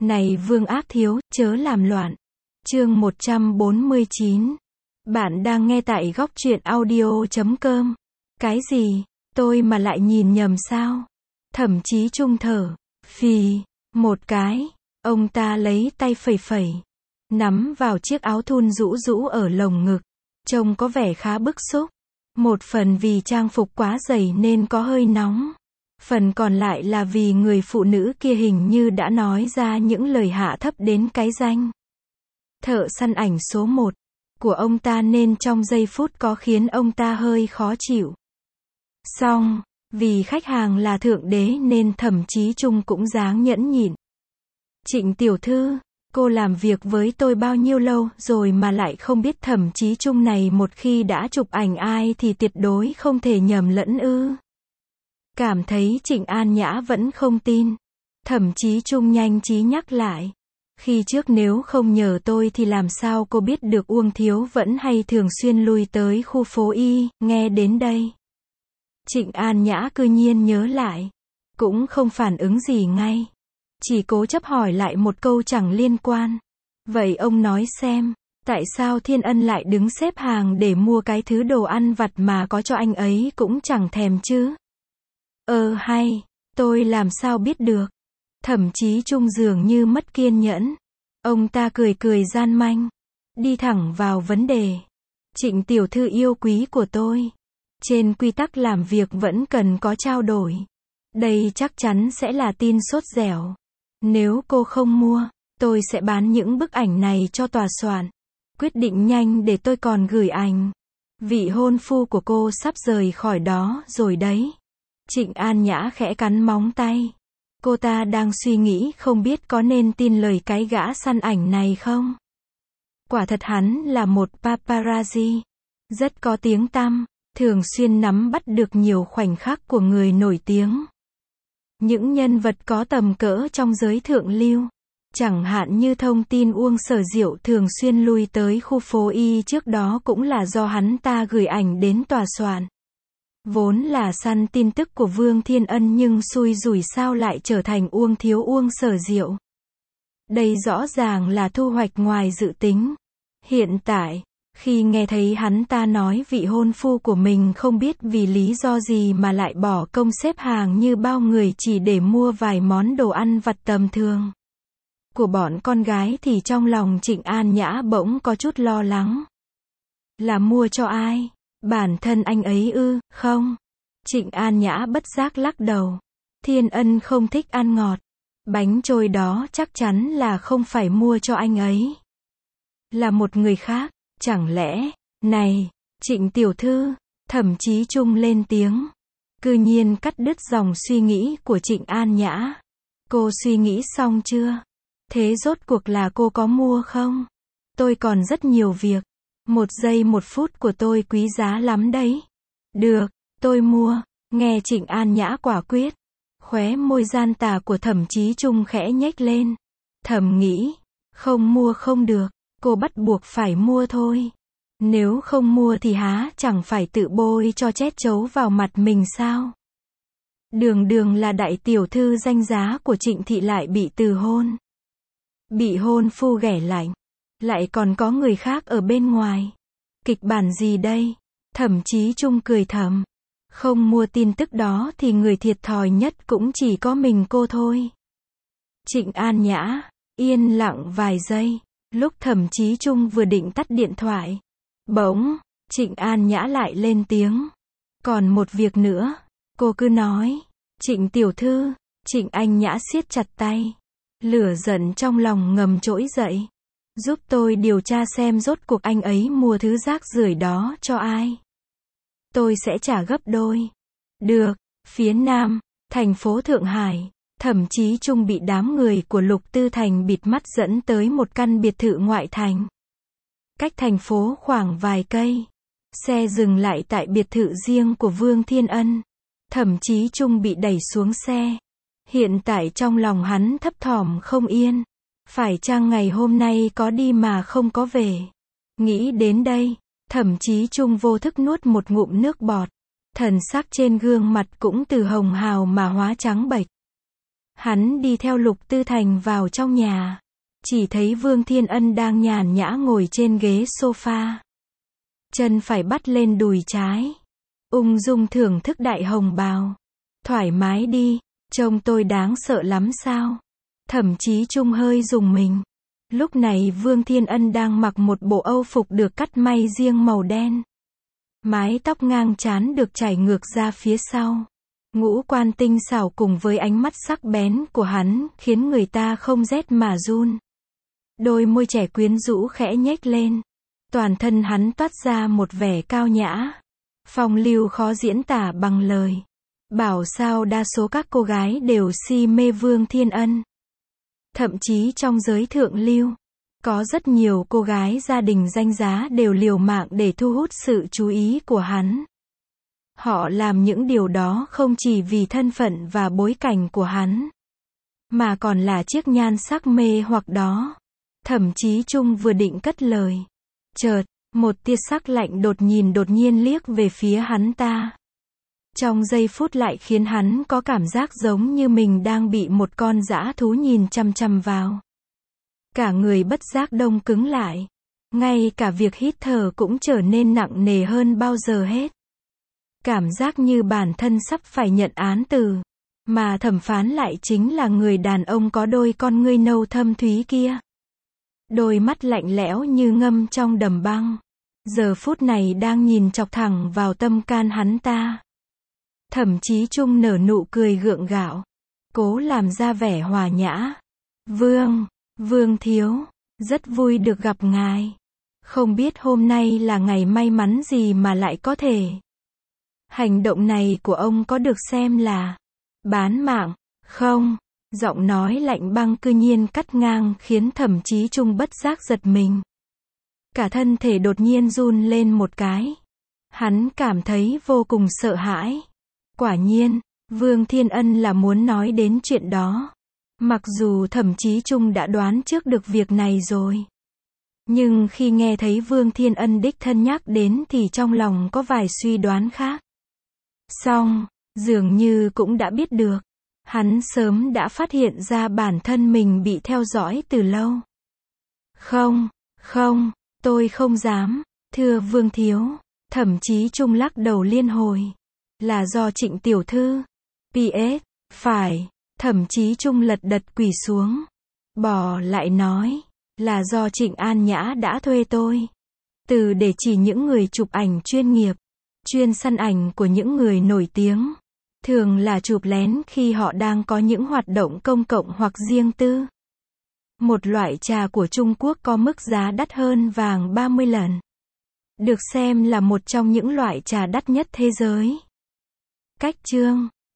Này Vương Ác Thiếu, chớ làm loạn. Chương 149. Bạn đang nghe tại góc truyện audio.com. Cái gì? Tôi mà lại nhìn nhầm sao? Thẩm Chí Trung thở phì một cái, ông ta lấy tay phẩy phẩy, nắm vào chiếc áo thun rũ rũ ở lồng ngực, trông có vẻ khá bức xúc. Một phần vì trang phục quá dày nên có hơi nóng. Phần còn lại là vì người phụ nữ kia hình như đã nói ra những lời hạ thấp đến cái danh thợ săn ảnh số 1 của ông ta nên trong giây phút có khiến ông ta hơi khó chịu. Xong, vì khách hàng là thượng đế nên Thẩm Chí Trung cũng dáng nhẫn nhịn. Trịnh tiểu thư, cô làm việc với tôi bao nhiêu lâu rồi mà lại không biết Thẩm Chí Trung này một khi đã chụp ảnh ai thì tuyệt đối không thể nhầm lẫn ư? Cảm thấy Trịnh An Nhã vẫn không tin. Thẩm Chí Trung nhanh trí nhắc lại. Khi trước nếu không nhờ tôi thì làm sao cô biết được Uông Thiếu vẫn hay thường xuyên lui tới khu phố Y, nghe đến đây. Trịnh An Nhã cư nhiên nhớ lại. Cũng không phản ứng gì ngay. Chỉ cố chấp hỏi lại một câu chẳng liên quan. Vậy ông nói xem, tại sao Thiên Ân lại đứng xếp hàng để mua cái thứ đồ ăn vặt mà có cho anh ấy cũng chẳng thèm chứ? Hay, tôi làm sao biết được? Thẩm Chí Trung dường như mất kiên nhẫn. Ông ta cười cười gian manh, đi thẳng vào vấn đề. Trịnh tiểu thư yêu quý của tôi, trên quy tắc làm việc vẫn cần có trao đổi. Đây chắc chắn sẽ là tin sốt dẻo. Nếu cô không mua, tôi sẽ bán những bức ảnh này cho tòa soạn. Quyết định nhanh để tôi còn gửi ảnh. Vị hôn phu của cô sắp rời khỏi đó rồi đấy. Trịnh An Nhã khẽ cắn móng tay. Cô ta đang suy nghĩ không biết có nên tin lời cái gã săn ảnh này không. Quả thật hắn là một paparazzi, rất có tiếng tăm, thường xuyên nắm bắt được nhiều khoảnh khắc của người nổi tiếng. Những nhân vật có tầm cỡ trong giới thượng lưu. Chẳng hạn như thông tin Uông Sở Diệu thường xuyên lui tới khu phố Y trước đó cũng là do hắn ta gửi ảnh đến tòa soạn. Vốn là săn tin tức của Vương Thiên Ân nhưng xui rủi sao lại trở thành Uông Thiếu Uông Sở Diệu. Đây rõ ràng là thu hoạch ngoài dự tính. Hiện tại, khi nghe thấy hắn ta nói vị hôn phu của mình không biết vì lý do gì mà lại bỏ công xếp hàng như bao người chỉ để mua vài món đồ ăn vặt tầm thường của bọn con gái thì trong lòng Trịnh An Nhã bỗng có chút lo lắng. Là mua cho ai? Bản thân anh ấy ư? Không. Trịnh An Nhã bất giác lắc đầu. Thiên Ân không thích ăn ngọt. Bánh trôi đó chắc chắn là không phải mua cho anh ấy. Là một người khác. Chẳng lẽ, này, Trịnh tiểu thư, Thẩm Chí Trung lên tiếng. Cư nhiên cắt đứt dòng suy nghĩ của Trịnh An Nhã. Cô suy nghĩ xong chưa? Thế rốt cuộc là cô có mua không? Tôi còn rất nhiều việc. 1 giây 1 phút của tôi quý giá lắm đấy. Được, tôi mua. Nghe Trịnh An Nhã quả quyết. Khóe môi gian tà của Thẩm Chí Trung khẽ nhếch lên. Thầm nghĩ, không mua không được, cô bắt buộc phải mua thôi. Nếu không mua thì há chẳng phải tự bôi cho chét chấu vào mặt mình sao? Đường đường là đại tiểu thư danh giá của Trịnh thị lại bị từ hôn. Bị hôn phu ghẻ lạnh. Lại còn có người khác ở bên ngoài. Kịch bản gì đây? Thẩm Chí Trung cười thầm. Không mua tin tức đó thì người thiệt thòi nhất cũng chỉ có mình cô thôi. Trịnh An Nhã yên lặng vài giây. Lúc Thẩm Chí Trung vừa định tắt điện thoại, bỗng Trịnh An Nhã lại lên tiếng. Còn một việc nữa. Cô cứ nói. Trịnh tiểu thư. Trịnh An Nhã siết chặt tay. Lửa giận trong lòng ngầm trỗi dậy. Giúp tôi điều tra xem rốt cuộc anh ấy mua thứ rác rưởi đó cho ai. Tôi sẽ trả gấp đôi. Được. Phía Nam, thành phố Thượng Hải, Thẩm Chí Trung bị đám người của Lục Tư Thành bịt mắt dẫn tới một căn biệt thự ngoại thành. Cách thành phố khoảng vài cây. Xe dừng lại tại biệt thự riêng của Vương Thiên Ân. Thẩm Chí Trung bị đẩy xuống xe. Hiện tại trong lòng hắn thấp thỏm không yên. Phải chăng ngày hôm nay có đi mà không có về? Nghĩ đến đây, Thẩm Chí Trung vô thức nuốt một ngụm nước bọt. Thần sắc trên gương mặt cũng từ hồng hào mà hóa trắng bệch. Hắn đi theo Lục Tư Thành vào trong nhà. Chỉ thấy Vương Thiên Ân đang nhàn nhã ngồi trên ghế sofa. Chân phải bắt lên đùi trái. Ung dung thưởng thức đại hồng bào. Thoải mái đi, trông tôi đáng sợ lắm sao? Thẩm Chí Trung hơi rùng mình. Lúc này Vương Thiên Ân đang mặc một bộ âu phục được cắt may riêng màu đen. Mái tóc ngang trán được chải ngược ra phía sau. Ngũ quan tinh xảo cùng với ánh mắt sắc bén của hắn, khiến người ta không rét mà run. Đôi môi trẻ quyến rũ khẽ nhếch lên. Toàn thân hắn toát ra một vẻ cao nhã. Phong lưu khó diễn tả bằng lời. Bảo sao đa số các cô gái đều si mê Vương Thiên Ân. Thậm chí trong giới thượng lưu, có rất nhiều cô gái gia đình danh giá đều liều mạng để thu hút sự chú ý của hắn. Họ làm những điều đó không chỉ vì thân phận và bối cảnh của hắn, mà còn là chiếc nhan sắc mê hoặc đó. Thẩm Chí Trung vừa định cất lời. Chợt, một tia sắc lạnh đột nhiên liếc về phía hắn ta. Trong giây phút lại khiến hắn có cảm giác giống như mình đang bị một con dã thú nhìn chằm chằm vào. Cả người bất giác đông cứng lại. Ngay cả việc hít thở cũng trở nên nặng nề hơn bao giờ hết. Cảm giác như bản thân sắp phải nhận án tử. Mà thẩm phán lại chính là người đàn ông có đôi con ngươi nâu thâm thúy kia. Đôi mắt lạnh lẽo như ngâm trong đầm băng. Giờ phút này đang nhìn chọc thẳng vào tâm can hắn ta. Thẩm Chí Trung nở nụ cười gượng gạo. Cố làm ra vẻ hòa nhã. Vương thiếu, rất vui được gặp ngài. Không biết hôm nay là ngày may mắn gì mà lại có thể. Hành động này của ông có được xem là bán mạng, không? Giọng nói lạnh băng cư nhiên cắt ngang khiến Thẩm Chí Trung bất giác giật mình. Cả thân thể đột nhiên run lên một cái. Hắn cảm thấy vô cùng sợ hãi. Quả nhiên, Vương Thiên Ân là muốn nói đến chuyện đó. Mặc dù Thẩm Chí Trung đã đoán trước được việc này rồi. Nhưng khi nghe thấy Vương Thiên Ân đích thân nhắc đến thì trong lòng có vài suy đoán khác. Song, dường như cũng đã biết được. Hắn sớm đã phát hiện ra bản thân mình bị theo dõi từ lâu. Không, tôi không dám, thưa Vương thiếu. Thẩm Chí Trung lắc đầu liên hồi. Là do Trịnh tiểu thư. PS, phải. Thẩm Chí Trung lật đật quỳ xuống. Bỏ lại nói. Là do Trịnh An Nhã đã thuê tôi. Để chỉ những người chụp ảnh chuyên nghiệp. Chuyên săn ảnh của những người nổi tiếng. Thường là chụp lén khi họ đang có những hoạt động công cộng hoặc riêng tư. Một loại trà của Trung Quốc có mức giá đắt hơn vàng 30 lần. Được xem là một trong những loại trà đắt nhất thế giới. Cách chương